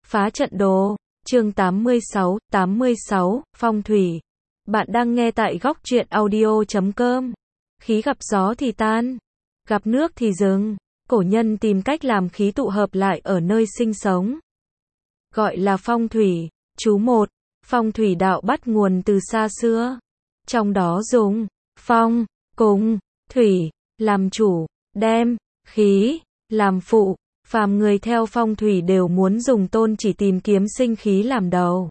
Phá trận đồ, chương 86, phong thủy. Bạn đang nghe tại góc truyện audio.com. Khí gặp gió thì tan, gặp nước thì dừng. Cổ nhân tìm cách làm khí tụ hợp lại ở nơi sinh sống, gọi là phong thủy. Chú 1. Phong thủy đạo bắt nguồn từ xa xưa. Trong đó dùng phong, cùng, thủy, làm chủ, đem, khí, làm phụ. Phàm người theo phong thủy đều muốn dùng tôn chỉ tìm kiếm sinh khí làm đầu,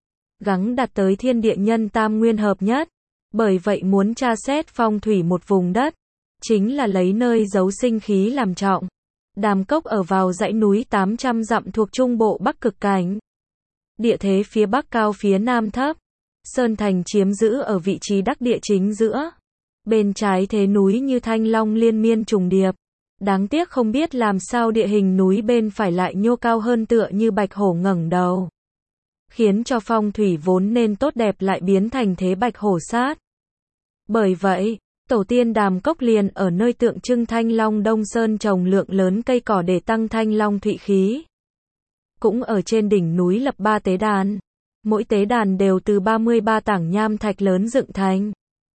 gắng đạt tới thiên địa nhân tam nguyên hợp nhất. Bởi vậy muốn tra xét phong thủy một vùng đất, chính là lấy nơi giấu sinh khí làm trọng. Đàm Cốc ở vào dãy núi 800 dặm thuộc trung bộ Bắc Cực Cảnh. Địa thế phía bắc cao phía nam thấp. Sơn thành chiếm giữ ở vị trí đắc địa chính giữa. Bên trái thế núi như thanh long liên miên trùng điệp. Đáng tiếc không biết làm sao địa hình núi bên phải lại nhô cao hơn tựa như bạch hổ ngẩng đầu, khiến cho phong thủy vốn nên tốt đẹp lại biến thành thế bạch hổ sát. Bởi vậy, tổ tiên Đàm Cốc liền ở nơi tượng trưng thanh long Đông Sơn trồng lượng lớn cây cỏ để tăng thanh long thụy khí. Cũng ở trên đỉnh núi lập 3 tế đàn. Mỗi tế đàn đều từ 33 tảng nham thạch lớn dựng thành,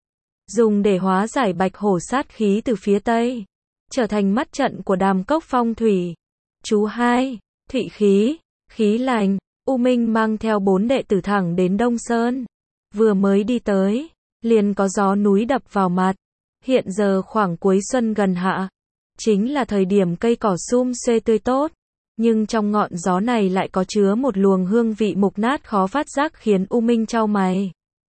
dùng để hóa giải bạch hổ sát khí từ phía tây, trở thành mắt trận của Đàm Cốc phong thủy. Chú 2. Thụy khí, khí lành. U Minh mang theo 4 đệ tử thẳng đến Đông Sơn. Vừa mới đi tới, liền có gió núi đập vào mặt. Hiện giờ khoảng cuối xuân gần hạ, chính là thời điểm cây cỏ sum xuê tươi tốt. Nhưng trong ngọn gió này lại có chứa một luồng hương vị mục nát khó phát giác khiến U Minh chau mày.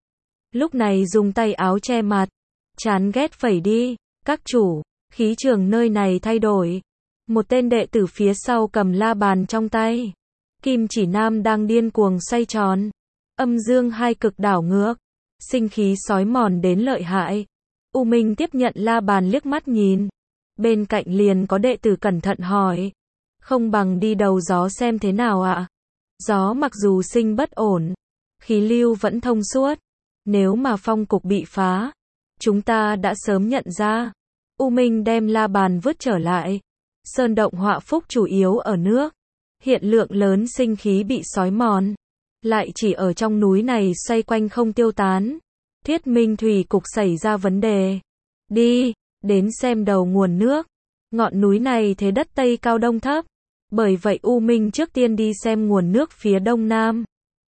Lúc này dùng tay áo che mặt, chán ghét phẩy đi. Các chủ, khí trường nơi này thay đổi. Một tên đệ tử phía sau cầm la bàn trong tay. Kim chỉ nam đang điên cuồng xoay tròn. Âm dương hai cực đảo ngược. Sinh khí xói mòn đến lợi hại. U Minh tiếp nhận la bàn liếc mắt nhìn. Bên cạnh liền có đệ tử cẩn thận hỏi. Không bằng đi đầu gió xem thế nào ạ? Gió mặc dù sinh bất ổn, khí lưu vẫn thông suốt. Nếu mà phong cục bị phá, chúng ta đã sớm nhận ra. U Minh đem la bàn vứt trở lại. Sơn động họa phúc chủ yếu ở nước. Hiện lượng lớn sinh khí bị xói mòn, lại chỉ ở trong núi này xoay quanh không tiêu tán. Thuyết minh thủy cục xảy ra vấn đề. Đi, đến xem đầu nguồn nước. Ngọn núi này thế đất Tây cao Đông thấp. Bởi vậy U Minh trước tiên đi xem nguồn nước phía Đông Nam.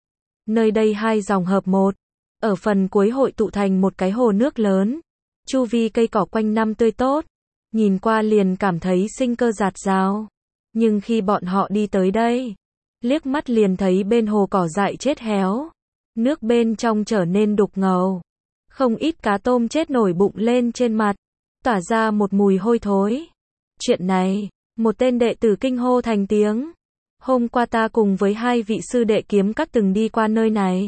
Nơi đây hai dòng hợp một. Ở phần cuối hội tụ thành một cái hồ nước lớn. Chu vi cây cỏ quanh năm tươi tốt. Nhìn qua liền cảm thấy sinh cơ rạt rào. Nhưng khi bọn họ đi tới đây, liếc mắt liền thấy bên hồ cỏ dại chết héo. Nước bên trong trở nên đục ngầu. Không ít cá tôm chết nổi bụng lên trên mặt, tỏa ra một mùi hôi thối. Chuyện này, một tên đệ tử kinh hô thành tiếng. Hôm qua ta cùng với 2 vị sư đệ kiếm các từng đi qua nơi này,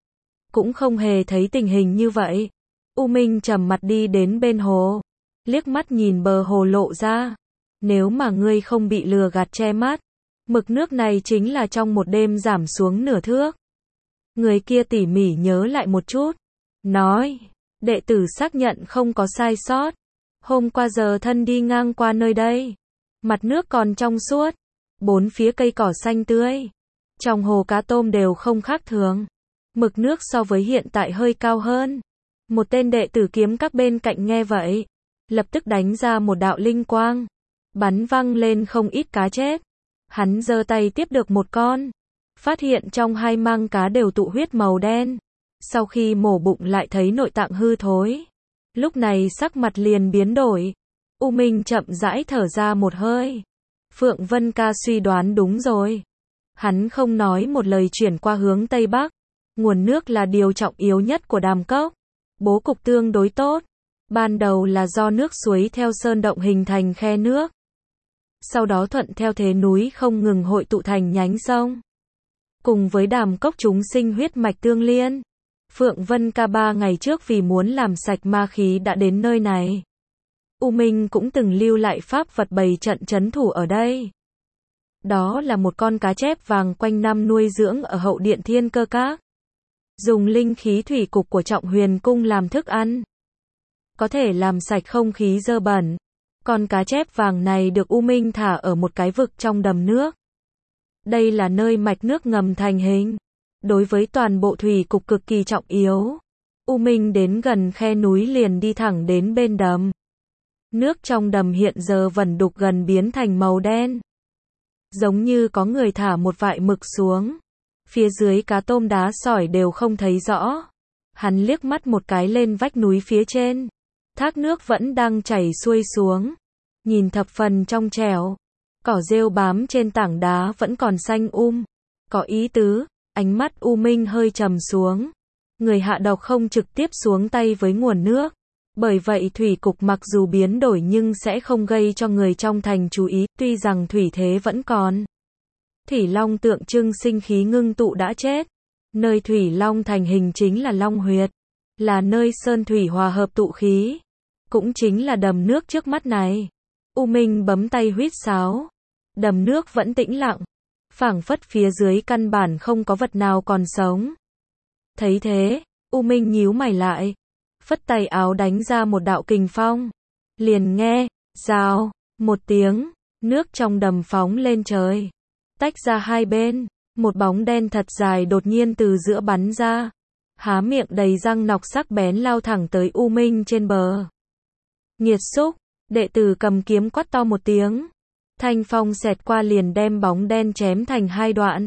cũng không hề thấy tình hình như vậy. U Minh trầm mặt đi đến bên hồ, liếc mắt nhìn bờ hồ lộ ra. Nếu mà ngươi không bị lừa gạt che mắt, mực nước này chính là trong một đêm giảm xuống nửa thước. Người kia tỉ mỉ nhớ lại một chút, nói, đệ tử xác nhận không có sai sót. Hôm qua giờ thân đi ngang qua nơi đây, mặt nước còn trong suốt, 4 phía cây cỏ xanh tươi. Trong hồ cá tôm đều không khác thường. Mực nước so với hiện tại hơi cao hơn. Một tên đệ tử kiếm các bên cạnh nghe vậy, lập tức đánh ra một đạo linh quang, bắn văng lên không ít cá chết. Hắn giơ tay tiếp được một con, phát hiện trong 2 mang cá đều tụ huyết màu đen. Sau khi mổ bụng lại thấy nội tạng hư thối. Lúc này sắc mặt liền biến đổi. U Minh chậm rãi thở ra một hơi. Phượng Vân ca suy đoán đúng rồi. Hắn không nói một lời chuyển qua hướng Tây Bắc. Nguồn nước là điều trọng yếu nhất của Đàm Cốc. Bố cục tương đối tốt. Ban đầu là do nước suối theo sơn động hình thành khe nước. Sau đó thuận theo thế núi không ngừng hội tụ thành nhánh sông. Cùng với Đàm Cốc chúng sinh huyết mạch tương liên. Phượng Vân ca 3 ngày trước vì muốn làm sạch ma khí đã đến nơi này. U Minh cũng từng lưu lại pháp vật bày trận trấn thủ ở đây. Đó là một con cá chép vàng quanh năm nuôi dưỡng ở hậu điện Thiên Cơ Các. Dùng linh khí thủy cục của Trọng Huyền Cung làm thức ăn. Có thể làm sạch không khí dơ bẩn. Con cá chép vàng này được U Minh thả ở một cái vực trong đầm nước. Đây là nơi mạch nước ngầm thành hình. Đối với toàn bộ thủy cục cực kỳ trọng yếu. U Minh đến gần khe núi liền đi thẳng đến bên đầm. Nước trong đầm hiện giờ vẩn đục gần biến thành màu đen. Giống như có người thả một vại mực xuống. Phía dưới cá tôm đá sỏi đều không thấy rõ. Hắn liếc mắt một cái lên vách núi phía trên. Thác nước vẫn đang chảy xuôi xuống. Nhìn thập phần trong trẻo. Cỏ rêu bám trên tảng đá vẫn còn xanh có ý tứ. Ánh mắt U Minh hơi trầm xuống. Người hạ độc không trực tiếp xuống tay với nguồn nước. Bởi vậy thủy cục mặc dù biến đổi nhưng sẽ không gây cho người trong thành chú ý, tuy rằng thủy thế vẫn còn. Thủy Long tượng trưng sinh khí ngưng tụ đã chết. Nơi Thủy Long thành hình chính là Long Huyệt, là nơi sơn thủy hòa hợp tụ khí, cũng chính là đầm nước trước mắt này. U Minh bấm tay huýt sáo. Đầm nước vẫn tĩnh lặng, phảng phất phía dưới căn bản không có vật nào còn sống. Thấy thế, U Minh nhíu mày lại, phất tay áo đánh ra một đạo kình phong. Liền nghe, rào, một tiếng, nước trong đầm phóng lên trời, tách ra hai bên, một bóng đen thật dài đột nhiên từ giữa bắn ra, há miệng đầy răng nọc sắc bén lao thẳng tới U Minh trên bờ. Nghiệt xúc, đệ tử cầm kiếm quát to một tiếng. Thanh phong xẹt qua liền đem bóng đen chém thành hai đoạn.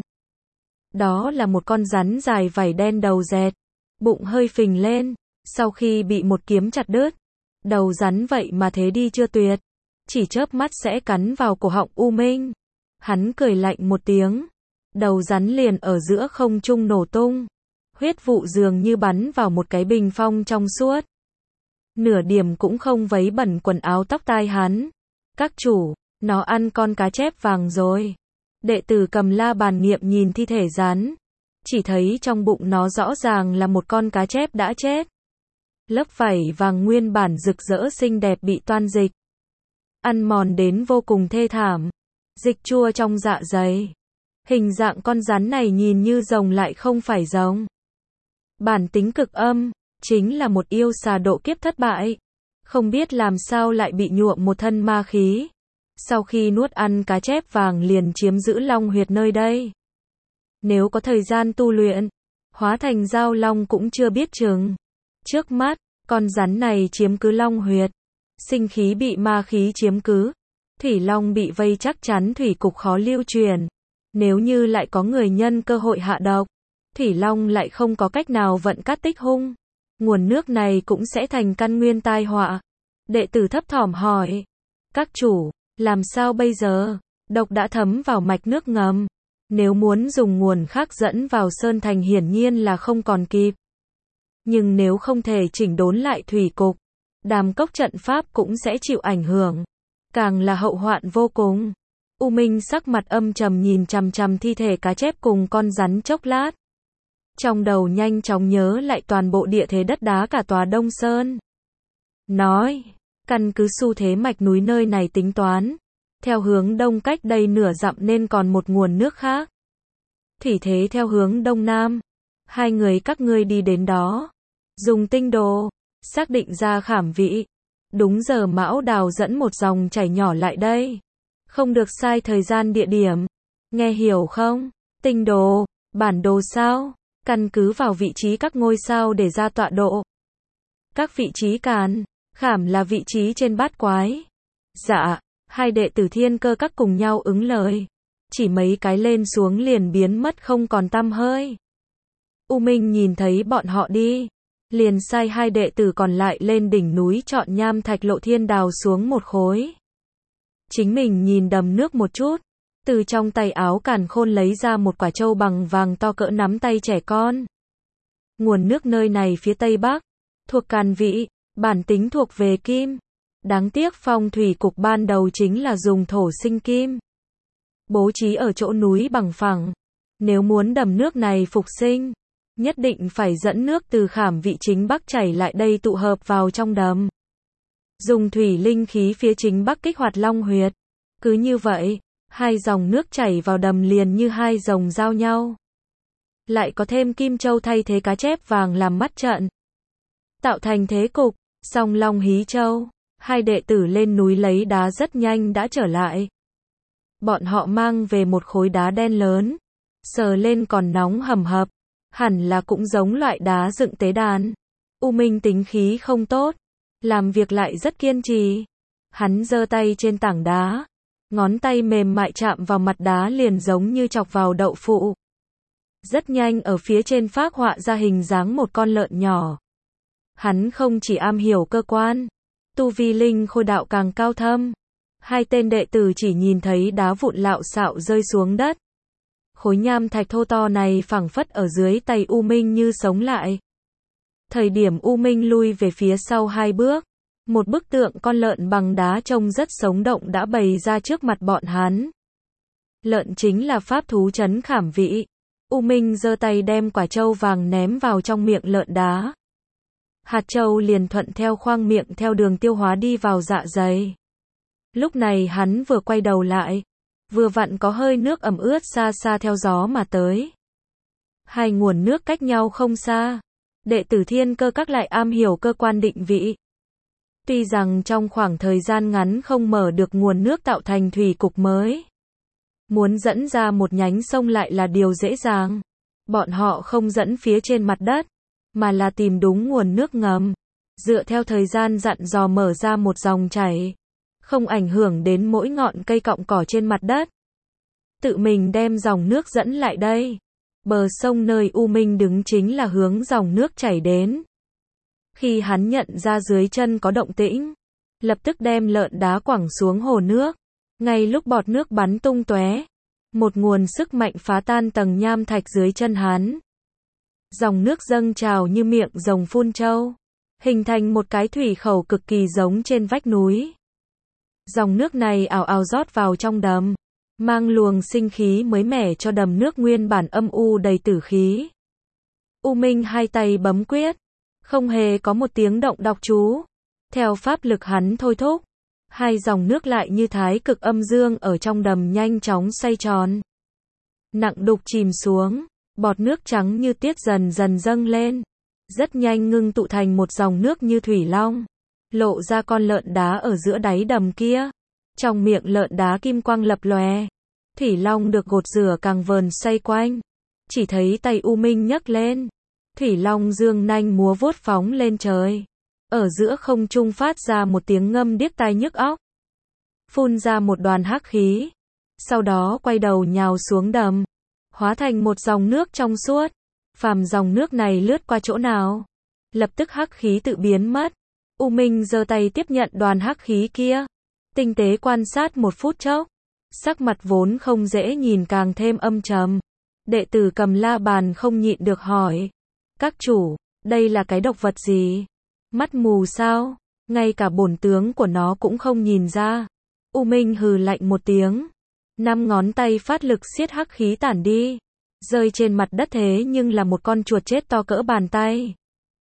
Đó là một con rắn dài vảy đen đầu dẹt, bụng hơi phình lên, sau khi bị một kiếm chặt đứt, đầu rắn vậy mà thế đi chưa tuyệt, chỉ chớp mắt sẽ cắn vào cổ họng U Minh. Hắn cười lạnh một tiếng, đầu rắn liền ở giữa không trung nổ tung, huyết vụ dường như bắn vào một cái bình phong trong suốt. Nửa điểm cũng không vấy bẩn quần áo tóc tai hắn. Các chủ, nó ăn con cá chép vàng rồi. Đệ tử Cầm La Bàn Niệm nhìn thi thể rắn, chỉ thấy trong bụng nó rõ ràng là một con cá chép đã chết. Lớp vảy vàng nguyên bản rực rỡ xinh đẹp bị toan dịch ăn mòn đến vô cùng thê thảm, dịch chua trong dạ dày. Hình dạng con rắn này nhìn như rồng lại không phải rồng. Bản tính cực âm, chính là một yêu xà độ kiếp thất bại. Không biết làm sao lại bị nhuộm một thân ma khí. Sau khi nuốt ăn cá chép vàng liền chiếm giữ long huyệt nơi đây. Nếu có thời gian tu luyện, hóa thành giao long cũng chưa biết chừng. Trước mắt, con rắn này chiếm cứ long huyệt. Sinh khí bị ma khí chiếm cứ. Thủy long bị vây chắc chắn thủy cục khó lưu truyền. Nếu như lại có người nhân cơ hội hạ độc, Thủy long lại không có cách nào vận cát tích hung. Nguồn nước này cũng sẽ thành căn nguyên tai họa. Đệ tử thấp thỏm hỏi. Các chủ, làm sao bây giờ? Độc đã thấm vào mạch nước ngầm. Nếu muốn dùng nguồn khác dẫn vào sơn thành hiển nhiên là không còn kịp. Nhưng nếu không thể chỉnh đốn lại thủy cục, Đàm Cốc trận pháp cũng sẽ chịu ảnh hưởng. Càng là hậu hoạn vô cùng. U Minh sắc mặt âm trầm nhìn chằm chằm thi thể cá chép cùng con rắn chốc lát. Trong đầu nhanh chóng nhớ lại toàn bộ địa thế đất đá cả tòa Đông Sơn. Nói, căn cứ xu thế mạch núi nơi này tính toán, theo hướng đông cách đây nửa dặm nên còn một nguồn nước khác. Thủy thế theo hướng đông nam. Hai người các ngươi đi đến đó, dùng tinh đồ, xác định ra khảm vị. Đúng giờ Mão Đào dẫn một dòng chảy nhỏ lại đây. Không được sai thời gian địa điểm. Nghe hiểu không? Tinh đồ, bản đồ sao? Căn cứ vào vị trí các ngôi sao để ra tọa độ. Các vị trí càn, khảm là vị trí trên bát quái. Dạ, hai đệ tử Thiên Cơ Các cùng nhau ứng lời. Chỉ mấy cái lên xuống liền biến mất không còn tăm hơi. U Minh nhìn thấy bọn họ đi, liền sai hai đệ tử còn lại lên đỉnh núi chọn nham thạch lộ thiên đào xuống một khối. Chính mình nhìn đầm nước một chút, từ trong tay áo càn khôn lấy ra một quả trâu bằng vàng to cỡ nắm tay trẻ con. Nguồn nước nơi này phía tây bắc, thuộc càn vị, bản tính thuộc về kim. Đáng tiếc phong thủy cục ban đầu chính là dùng thổ sinh kim. Bố trí ở chỗ núi bằng phẳng. Nếu muốn đầm nước này phục sinh, nhất định phải dẫn nước từ khảm vị chính bắc chảy lại đây tụ hợp vào trong đầm. Dùng thủy linh khí phía chính bắc kích hoạt long huyệt. Cứ như vậy, hai dòng nước chảy vào đầm liền như hai dòng giao nhau. Lại có thêm kim châu thay thế cá chép vàng làm mắt trận. Tạo thành thế cục, song long hí châu. Hai đệ tử lên núi lấy đá rất nhanh đã trở lại. Bọn họ mang về một khối đá đen lớn, sờ lên còn nóng hầm hập, hẳn là cũng giống loại đá dựng tế đàn. U Minh tính khí không tốt, làm việc lại rất kiên trì. Hắn giơ tay trên tảng đá, ngón tay mềm mại chạm vào mặt đá liền giống như chọc vào đậu phụ. Rất nhanh ở phía trên phác họa ra hình dáng một con lợn nhỏ. Hắn không chỉ am hiểu cơ quan, tu vi linh khôi đạo càng cao thâm. Hai tên đệ tử chỉ nhìn thấy đá vụn lạo xạo rơi xuống đất. Khối nham thạch thô to này phảng phất ở dưới tay U Minh như sống lại. Thời điểm U Minh lui về phía sau 2 bước, một bức tượng con lợn bằng đá trông rất sống động đã bày ra trước mặt bọn hắn. Lợn chính là pháp thú trấn khảm vị. U Minh giơ tay đem quả trâu vàng ném vào trong miệng lợn đá. Hạt trâu liền thuận theo khoang miệng theo đường tiêu hóa đi vào dạ dày. Lúc này hắn vừa quay đầu lại, vừa vặn có hơi nước ẩm ướt xa xa theo gió mà tới. Hai nguồn nước cách nhau không xa. Đệ tử Thiên Cơ Các lại am hiểu cơ quan định vị. Tuy rằng trong khoảng thời gian ngắn không mở được nguồn nước tạo thành thủy cục mới, muốn dẫn ra một nhánh sông lại là điều dễ dàng. Bọn họ không dẫn phía trên mặt đất, mà là tìm đúng nguồn nước ngầm, dựa theo thời gian dặn dò mở ra một dòng chảy, không ảnh hưởng đến mỗi ngọn cây cọng cỏ trên mặt đất. Tự mình đem dòng nước dẫn lại đây. Bờ sông nơi U Minh đứng chính là hướng dòng nước chảy đến. Khi hắn nhận ra dưới chân có động tĩnh, lập tức đem lợn đá quẳng xuống hồ nước. Ngay lúc bọt nước bắn tung tóe, một nguồn sức mạnh phá tan tầng nham thạch dưới chân hắn. Dòng nước dâng trào như miệng rồng phun trâu, hình thành một cái thủy khẩu cực kỳ giống trên vách núi. Dòng nước này ào ào rót vào trong đầm, mang luồng sinh khí mới mẻ cho đầm nước nguyên bản âm u đầy tử khí. U Minh hai tay bấm quyết, không hề có một tiếng động đọc chú. Theo pháp lực hắn thôi thúc, hai dòng nước lại như thái cực âm dương ở trong đầm nhanh chóng xoay tròn. Nặng đục chìm xuống, bọt nước trắng như tiết dần dần dâng lên. Rất nhanh ngưng tụ thành một dòng nước như thủy long, lộ ra con lợn đá ở giữa đáy đầm kia. Trong miệng lợn đá kim quang lập lòe, thủy long được gột rửa càng vờn xoay quanh. Chỉ thấy tay U Minh nhấc lên, thủy long dương nanh múa vuốt phóng lên trời. Ở giữa không trung phát ra một tiếng ngâm điếc tai nhức óc. Phun ra một đoàn hắc khí, sau đó quay đầu nhào xuống đầm, hóa thành một dòng nước trong suốt. Phàm dòng nước này lướt qua chỗ nào, lập tức hắc khí tự biến mất. U Minh giơ tay tiếp nhận đoàn hắc khí kia, tinh tế quan sát một phút chốc, sắc mặt vốn không dễ nhìn càng thêm âm trầm. Đệ tử Cầm La Bàn không nhịn được hỏi: "Các chủ, đây là cái độc vật gì? Mắt mù sao? Ngay cả bổn tướng của nó cũng không nhìn ra." U Minh hừ lạnh một tiếng, 5 ngón tay phát lực siết hắc khí tản đi, rơi trên mặt đất thế nhưng là một con chuột chết to cỡ bàn tay.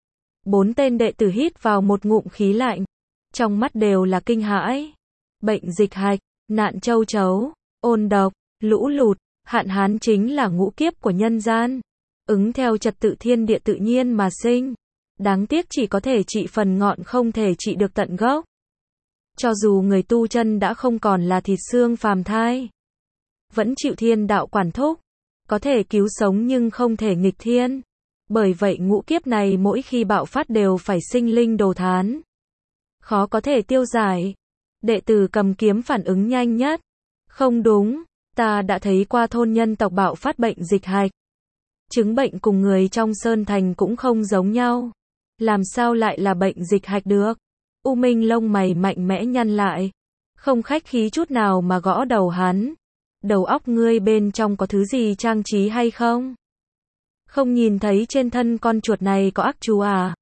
4 tên đệ tử hít vào một ngụm khí lạnh, trong mắt đều là kinh hãi. Bệnh dịch hạch, nạn châu chấu, ôn độc, lũ lụt, hạn hán chính là ngũ kiếp của nhân gian, ứng theo trật tự thiên địa tự nhiên mà sinh. Đáng tiếc chỉ có thể trị phần ngọn không thể trị được tận gốc. Cho dù người tu chân đã không còn là thịt xương phàm thai, vẫn chịu thiên đạo quản thúc, có thể cứu sống nhưng không thể nghịch thiên. Bởi vậy ngũ kiếp này mỗi khi bạo phát đều phải sinh linh đồ thán, khó có thể tiêu giải. Đệ tử Cầm Kiếm phản ứng nhanh nhất: "Không đúng, ta đã thấy qua thôn nhân tộc bạo phát bệnh dịch hạch. Chứng bệnh cùng người trong Sơn Thành cũng không giống nhau. Làm sao lại là bệnh dịch hạch được?" U Minh lông mày mạnh mẽ nhăn lại, không khách khí chút nào mà gõ đầu hắn. "Đầu óc ngươi bên trong có thứ gì trang trí hay không? Không nhìn thấy trên thân con chuột này có ác chú à?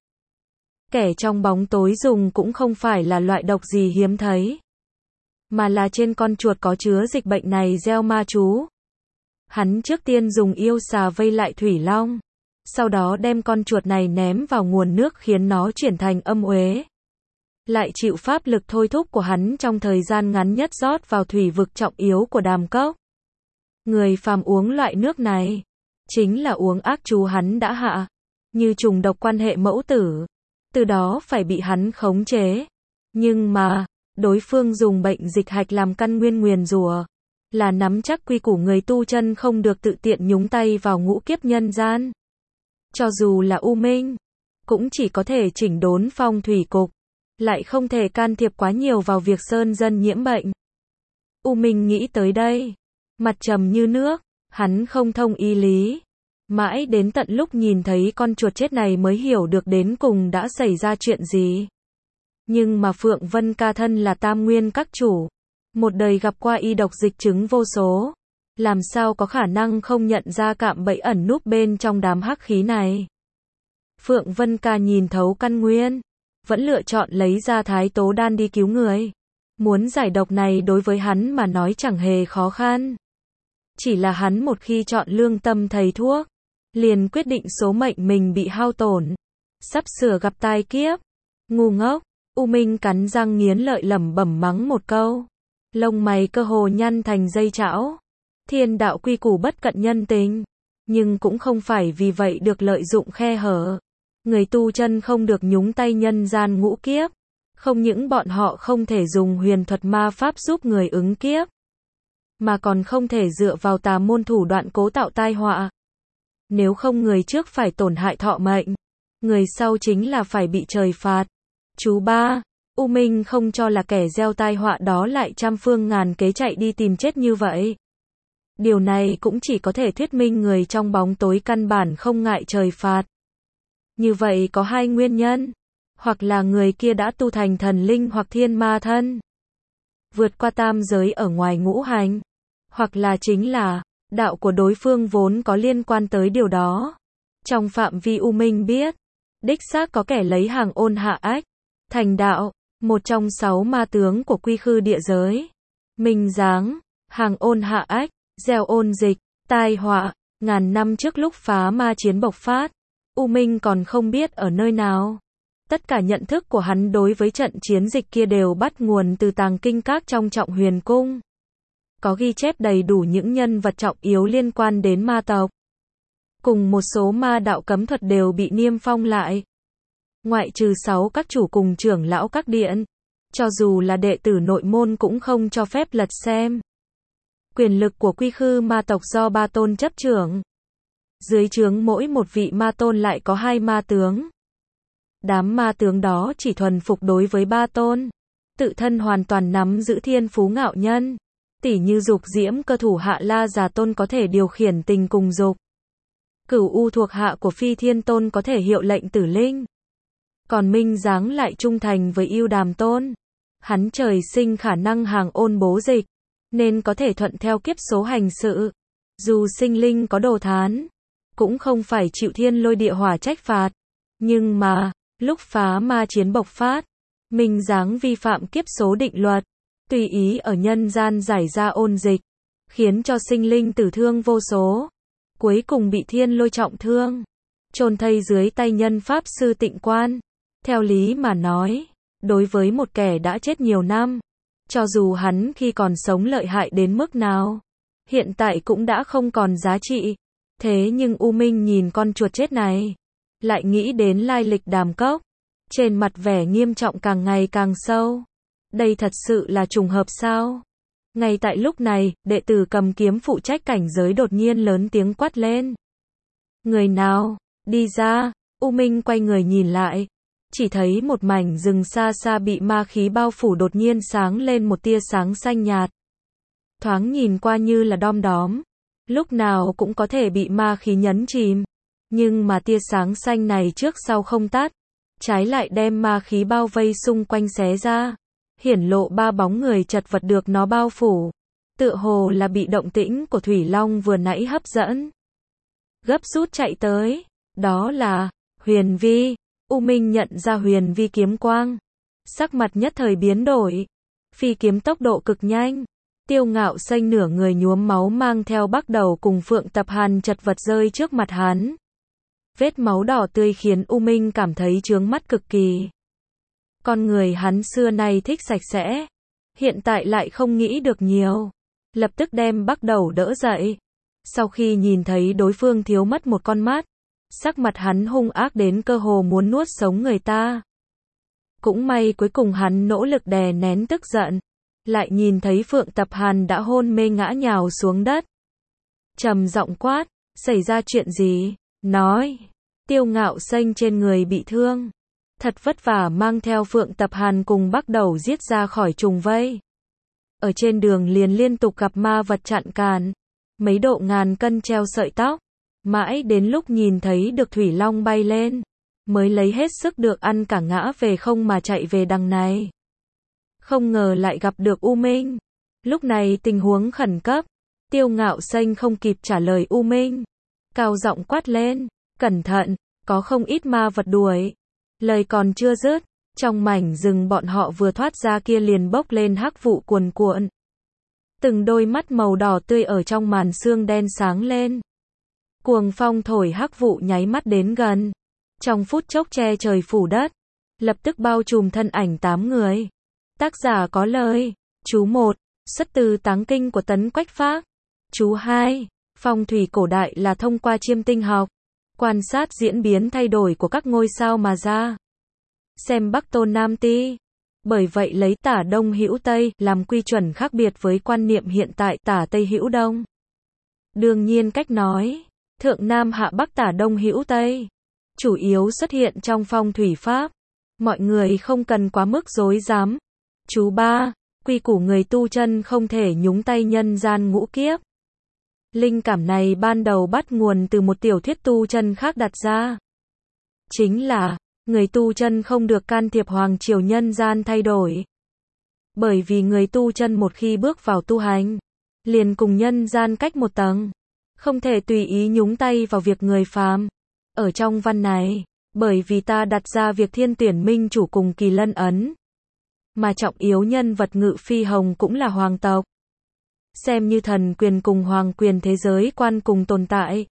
Kẻ trong bóng tối dùng cũng không phải là loại độc gì hiếm thấy, mà là trên con chuột có chứa dịch bệnh này gieo ma chú." Hắn trước tiên dùng yêu xà vây lại thủy long, sau đó đem con chuột này ném vào nguồn nước khiến nó chuyển thành âm uế. Lại chịu pháp lực thôi thúc của hắn trong thời gian ngắn nhất rót vào thủy vực trọng yếu của đàm cốc. Người phàm uống loại nước này, chính là uống ác chú hắn đã hạ, như trùng độc quan hệ mẫu tử, từ đó phải bị hắn khống chế. Nhưng mà, đối phương dùng bệnh dịch hạch làm căn nguyên nguyền rủa, là nắm chắc quy củ người tu chân không được tự tiện nhúng tay vào ngũ kiếp nhân gian. Cho dù là U Minh, cũng chỉ có thể chỉnh đốn phong thủy cục, lại không thể can thiệp quá nhiều vào việc sơn dân nhiễm bệnh. U Minh nghĩ tới đây, mặt trầm như nước, hắn không thông ý lý. Mãi đến tận lúc nhìn thấy con chuột chết này mới hiểu được đến cùng đã xảy ra chuyện gì. Nhưng mà Phượng Vân Ca thân là Tam Nguyên các chủ, một đời gặp qua y độc dịch chứng vô số, làm sao có khả năng không nhận ra cạm bẫy ẩn núp bên trong đám hắc khí này. Phượng Vân Ca nhìn thấu căn nguyên, vẫn lựa chọn lấy ra Thái Tố Đan đi cứu người. Muốn giải độc này đối với hắn mà nói chẳng hề khó khăn. Chỉ là hắn một khi chọn lương tâm thầy thuốc, liền quyết định số mệnh mình bị hao tổn, sắp sửa gặp tai kiếp. Ngu ngốc, U Minh cắn răng nghiến lợi lẩm bẩm mắng một câu. Lông mày cơ hồ nhăn thành dây chảo. Thiên đạo quy củ bất cận nhân tình, nhưng cũng không phải vì vậy được lợi dụng khe hở. Người tu chân không được nhúng tay nhân gian ngũ kiếp. Không những bọn họ không thể dùng huyền thuật ma pháp giúp người ứng kiếp, mà còn không thể dựa vào tà môn thủ đoạn cố tạo tai họa. Nếu không người trước phải tổn hại thọ mệnh, người sau chính là phải bị trời phạt. Chú ba, U Minh không cho là kẻ gieo tai họa đó lại trăm phương ngàn kế chạy đi tìm chết như vậy. Điều này cũng chỉ có thể thuyết minh người trong bóng tối căn bản không ngại trời phạt. Như vậy có hai nguyên nhân. Hoặc là người kia đã tu thành thần linh hoặc thiên ma thân, vượt qua tam giới ở ngoài ngũ hành. Hoặc là chính là, đạo của đối phương vốn có liên quan tới điều đó. Trong phạm vi U Minh biết, đích xác có kẻ lấy hàng ôn hạ ách, thành đạo, một trong 6 ma tướng của quy khư địa giới. Minh Giáng, hàng ôn hạ ách, gieo ôn dịch, tai họa, ngàn năm trước lúc phá ma chiến bộc phát, U Minh còn không biết ở nơi nào. Tất cả nhận thức của hắn đối với trận chiến dịch kia đều bắt nguồn từ tàng kinh các trong Trọng Huyền Cung. Có ghi chép đầy đủ những nhân vật trọng yếu liên quan đến ma tộc. Cùng một số ma đạo cấm thuật đều bị niêm phong lại. Ngoại trừ 6 các chủ cùng trưởng lão các điện, cho dù là đệ tử nội môn cũng không cho phép lật xem. Quyền lực của quy khư ma tộc do 3 tôn chấp trưởng. Dưới trướng mỗi một vị ma tôn lại có 2 ma tướng. Đám ma tướng đó chỉ thuần phục đối với 3 tôn, tự thân hoàn toàn nắm giữ thiên phú ngạo nhân. Tỉ như Dục Diễm cơ thủ hạ La Già Tôn có thể điều khiển tình cùng dục. Cửu U thuộc hạ của Phi Thiên Tôn có thể hiệu lệnh tử linh. Còn Minh Giáng lại trung thành với Yêu Đàm Tôn. Hắn trời sinh khả năng hàng ôn bố dịch, nên có thể thuận theo kiếp số hành sự. Dù sinh linh có đồ thán, cũng không phải chịu thiên lôi địa hỏa trách phạt. Nhưng mà, lúc phá ma chiến bộc phát, Minh Giáng vi phạm kiếp số định luật, tùy ý ở nhân gian giải ra ôn dịch, khiến cho sinh linh tử thương vô số. Cuối cùng bị thiên lôi trọng thương, chôn thây dưới tay nhân pháp sư Tịnh Quan. Theo lý mà nói, đối với một kẻ đã chết nhiều năm, cho dù hắn khi còn sống lợi hại đến mức nào, hiện tại cũng đã không còn giá trị. Thế nhưng U Minh nhìn con chuột chết này, lại nghĩ đến lai lịch Đàm Cốc, trên mặt vẻ nghiêm trọng càng ngày càng sâu. Đây thật sự là trùng hợp sao? Ngay tại lúc này, đệ tử cầm kiếm phụ trách cảnh giới đột nhiên lớn tiếng quát lên. Người nào? Đi ra! U Minh quay người nhìn lại, chỉ thấy một mảnh rừng xa xa bị ma khí bao phủ đột nhiên sáng lên một tia sáng xanh nhạt. Thoáng nhìn qua như là đom đóm, lúc nào cũng có thể bị ma khí nhấn chìm. Nhưng mà tia sáng xanh này trước sau không tắt, trái lại đem ma khí bao vây xung quanh xé ra, hiển lộ 3 bóng người chật vật được nó bao phủ. Tựa hồ là bị động tĩnh của Thủy Long vừa nãy hấp dẫn, gấp rút chạy tới. Đó là Huyền Vi. U Minh nhận ra Huyền Vi kiếm quang, sắc mặt nhất thời biến đổi. Phi kiếm tốc độ cực nhanh, Tiêu Ngạo Xanh nửa người nhuốm máu mang theo Bắc Đầu cùng Phượng Tập Hàn chật vật rơi trước mặt hắn. Vết máu đỏ tươi khiến U Minh cảm thấy chướng mắt cực kỳ. Con người hắn xưa nay thích sạch sẽ, hiện tại lại không nghĩ được nhiều, lập tức đem Bắc Đầu đỡ dậy. Sau khi nhìn thấy đối phương thiếu mất một con mắt, sắc mặt hắn hung ác đến cơ hồ muốn nuốt sống người ta. Cũng may cuối cùng hắn nỗ lực đè nén tức giận, lại nhìn thấy Phượng Tập Hàn đã hôn mê ngã nhào xuống đất. Trầm giọng quát, xảy ra chuyện gì? Nói, Tiêu Ngạo Xanh trên người bị thương. Thật vất vả mang theo Phượng Tập Hàn cùng bắt đầu giết ra khỏi trùng vây. Ở trên đường liền liên tục gặp ma vật chặn cản. Mấy độ ngàn cân treo sợi tóc. Mãi đến lúc nhìn thấy được Thủy Long bay lên. Mới lấy hết sức được ăn cả ngã về không mà chạy về đằng này. Không ngờ lại gặp được U Minh. Lúc này tình huống khẩn cấp. Tiêu Ngạo Xanh không kịp trả lời U Minh. Cao giọng quát lên, cẩn thận, có không ít ma vật đuổi. Lời còn chưa dứt, trong mảnh rừng bọn họ vừa thoát ra kia liền bốc lên hắc vụ cuồn cuộn. Từng đôi mắt màu đỏ tươi ở trong màn sương đen sáng lên. Cuồng phong thổi hắc vụ nháy mắt đến gần. Trong phút chốc che trời phủ đất. Lập tức bao trùm thân ảnh 8 người. Tác giả có lời. Chú 1. Xuất từ Táng Kinh của Tấn Quách Phác. Chú 2. Phong thủy cổ đại là thông qua chiêm tinh học. Quan sát diễn biến thay đổi của các ngôi sao mà ra. Xem Bắc Tôn Nam Ti. Bởi vậy lấy tả Đông Hữu Tây làm quy chuẩn khác biệt với quan niệm hiện tại tả Tây Hữu Đông. Đương nhiên cách nói, Thượng Nam Hạ Bắc tả Đông Hữu Tây, chủ yếu xuất hiện trong phong thủy pháp. Mọi người không cần quá mức rối rắm. Chú 3. Quy củ người tu chân không thể nhúng tay nhân gian ngũ kiếp. Linh cảm này ban đầu bắt nguồn từ một tiểu thuyết tu chân khác đặt ra. Chính là, người tu chân không được can thiệp hoàng triều nhân gian thay đổi. Bởi vì người tu chân một khi bước vào tu hành, liền cùng nhân gian cách một tầng. Không thể tùy ý nhúng tay vào việc người phàm. Ở trong văn này, bởi vì ta đặt ra việc thiên tuyển minh chủ cùng Kỳ Lân ấn. Mà trọng yếu nhân vật Ngự Phi Hồng cũng là hoàng tộc. Xem như thần quyền cùng hoàng quyền thế giới quan cùng tồn tại.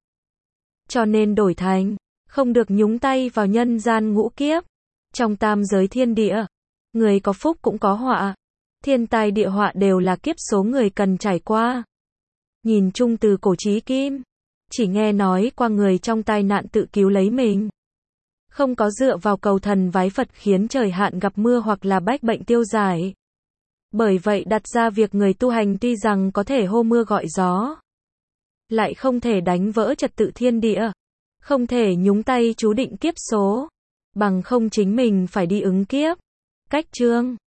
Cho nên đổi thành, không được nhúng tay vào nhân gian ngũ kiếp. Trong tam giới thiên địa, người có phúc cũng có họa. Thiên tai địa họa đều là kiếp số người cần trải qua. Nhìn chung từ cổ chí kim, chỉ nghe nói qua người trong tai nạn tự cứu lấy mình. Không có dựa vào cầu thần vái Phật khiến trời hạn gặp mưa hoặc là bách bệnh tiêu giải. Bởi vậy đặt ra việc người tu hành tuy rằng có thể hô mưa gọi gió, lại không thể đánh vỡ trật tự thiên địa, không thể nhúng tay chú định kiếp số, bằng không chính mình phải đi ứng kiếp. Cách chương